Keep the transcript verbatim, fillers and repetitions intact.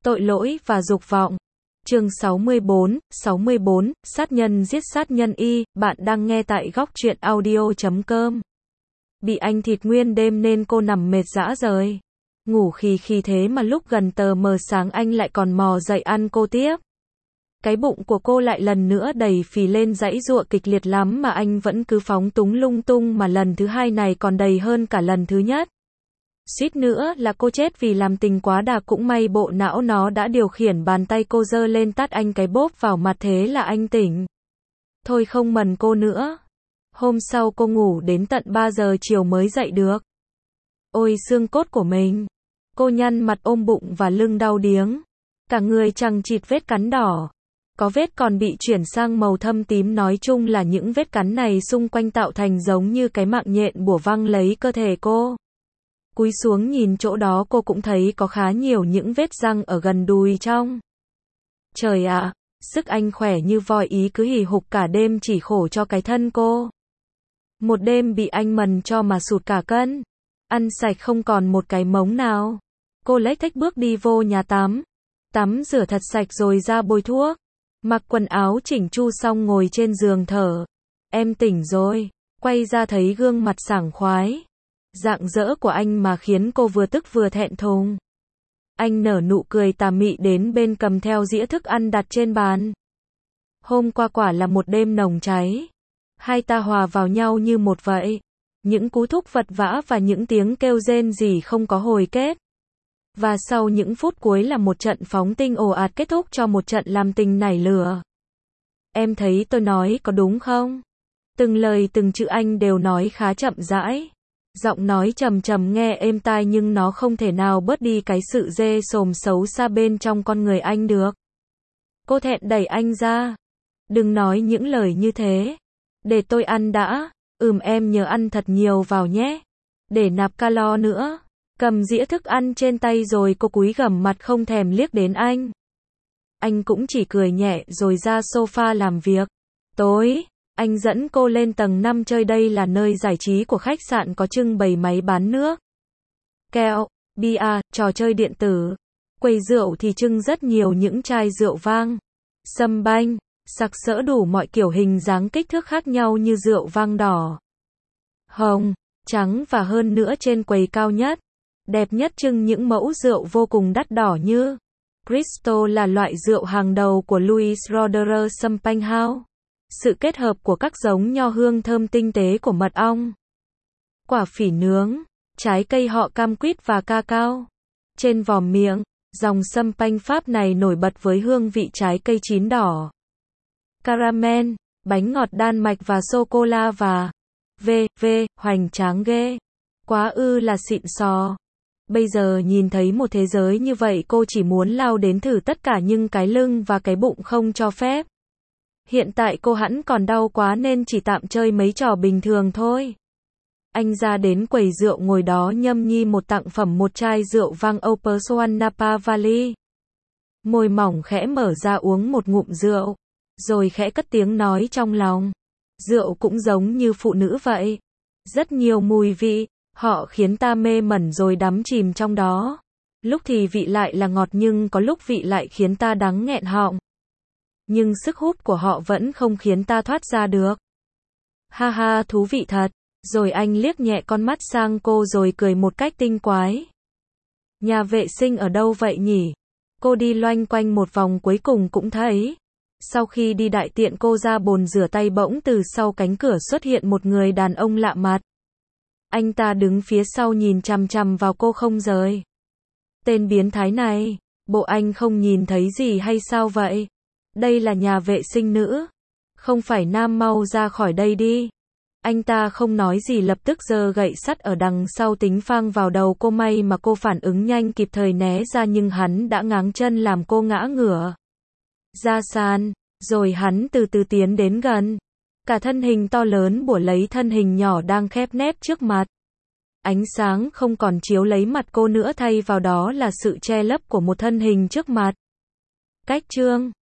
Tội lỗi và dục vọng. Chương sáu mươi bốn, sáu mươi bốn, sát nhân giết sát nhân y, bạn đang nghe tại góc truyện audio chấm com. Bị anh thịt nguyên đêm nên cô nằm mệt rã rời. Ngủ khì khì thế mà lúc gần tờ mờ sáng anh lại còn mò dậy ăn cô tiếp. Cái bụng của cô lại lần nữa đầy phì lên giãy giụa kịch liệt lắm mà anh vẫn cứ phóng túng lung tung mà lần thứ hai này còn đầy hơn cả lần thứ nhất. Suýt nữa là cô chết vì làm tình quá đà, cũng may bộ não nó đã điều khiển bàn tay cô giơ lên tát anh cái bốp vào mặt thế là anh tỉnh. Thôi không mần cô nữa. Hôm sau cô ngủ đến tận ba giờ chiều mới dậy được. Ôi xương cốt của mình. Cô nhăn mặt ôm bụng và lưng đau điếng. Cả người chằng chịt vết cắn đỏ. Có vết còn bị chuyển sang màu thâm tím, nói chung là những vết cắn này xung quanh tạo thành giống như cái mạng nhện bủa văng lấy cơ thể cô. Cúi xuống nhìn chỗ đó cô cũng thấy có khá nhiều những vết răng ở gần đùi trong. Trời ạ, sức anh khỏe như voi ý cứ hì hục cả đêm chỉ khổ cho cái thân cô. Một đêm bị anh mần cho mà sụt cả cân. Ăn sạch không còn một cái mống nào. Cô lếch thếch bước đi vô nhà tắm. Tắm rửa thật sạch rồi ra bôi thuốc. Mặc quần áo chỉnh chu xong ngồi trên giường thở. Em tỉnh rồi. Quay ra thấy gương mặt sảng khoái. Rạng rỡ của anh mà khiến cô vừa tức vừa thẹn thùng. Anh nở nụ cười tà mị đến bên cầm theo dĩa thức ăn đặt trên bàn. Hôm qua quả là một đêm nồng cháy. Hai ta hòa vào nhau như một vậy. Những cú thúc vật vã và những tiếng kêu rên rỉ không có hồi kết. Và sau những phút cuối là một trận phóng tinh ồ ạt kết thúc cho một trận làm tình nảy lửa. Em thấy tôi nói có đúng không? Từng lời từng chữ anh đều nói khá chậm rãi. Giọng nói trầm trầm nghe êm tai nhưng nó không thể nào bớt đi cái sự dê sồm xấu xa bên trong con người anh được. Cô thẹn đẩy anh ra. Đừng nói những lời như thế. Để tôi ăn đã. Ừm em nhớ ăn thật nhiều vào nhé. Để nạp calo nữa. Cầm dĩa thức ăn trên tay rồi cô cúi gằm mặt không thèm liếc đến anh. Anh cũng chỉ cười nhẹ rồi ra sofa làm việc. Tối, anh dẫn cô lên tầng năm chơi, đây là nơi giải trí của khách sạn có trưng bày máy bán nước, kẹo, bia, trò chơi điện tử. Quầy rượu thì trưng rất nhiều những chai rượu vang, sâm banh, sặc sỡ đủ mọi kiểu hình dáng kích thước khác nhau như rượu vang đỏ, hồng, trắng và hơn nữa trên quầy cao nhất, đẹp nhất trưng những mẫu rượu vô cùng đắt đỏ như Bristol là loại rượu hàng đầu của Louis Roederer Champagne House. Sự kết hợp của các giống nho hương thơm tinh tế của mật ong, quả phỉ nướng, trái cây họ cam quýt và cacao. Trên vòm miệng, dòng champagne Pháp này nổi bật với hương vị trái cây chín đỏ, caramel, bánh ngọt Đan Mạch và sô-cô-la và v v hoành tráng ghê. Quá ư là xịn sò. Bây giờ nhìn thấy một thế giới như vậy cô chỉ muốn lao đến thử tất cả nhưng cái lưng và cái bụng không cho phép. Hiện tại cô hẳn còn đau quá nên chỉ tạm chơi mấy trò bình thường thôi. Anh ra đến quầy rượu ngồi đó nhâm nhi một tặng phẩm một chai rượu vang Upper Swan Napa Valley. Môi mỏng khẽ mở ra uống một ngụm rượu. Rồi khẽ cất tiếng nói trong lòng. Rượu cũng giống như phụ nữ vậy. Rất nhiều mùi vị, họ khiến ta mê mẩn rồi đắm chìm trong đó. Lúc thì vị lại là ngọt nhưng có lúc vị lại khiến ta đắng nghẹn họng. Nhưng sức hút của họ vẫn không khiến ta thoát ra được. Ha ha, thú vị thật. Rồi anh liếc nhẹ con mắt sang cô rồi cười một cách tinh quái. Nhà vệ sinh ở đâu vậy nhỉ? Cô đi loanh quanh một vòng cuối cùng cũng thấy. Sau khi đi đại tiện cô ra bồn rửa tay bỗng từ sau cánh cửa xuất hiện một người đàn ông lạ mặt. Anh ta đứng phía sau nhìn chằm chằm vào cô không rời. Tên biến thái này, bộ anh không nhìn thấy gì hay sao vậy? Đây là nhà vệ sinh nữ. Không phải nam, mau ra khỏi đây đi. Anh ta không nói gì lập tức giơ gậy sắt ở đằng sau tính phang vào đầu cô, may mà cô phản ứng nhanh kịp thời né ra nhưng hắn đã ngáng chân làm cô ngã ngửa ra sàn, rồi hắn từ từ tiến đến gần. Cả thân hình to lớn bủa lấy thân hình nhỏ đang khép nép trước mặt. Ánh sáng không còn chiếu lấy mặt cô nữa, thay vào đó là sự che lấp của một thân hình trước mặt. Cách chương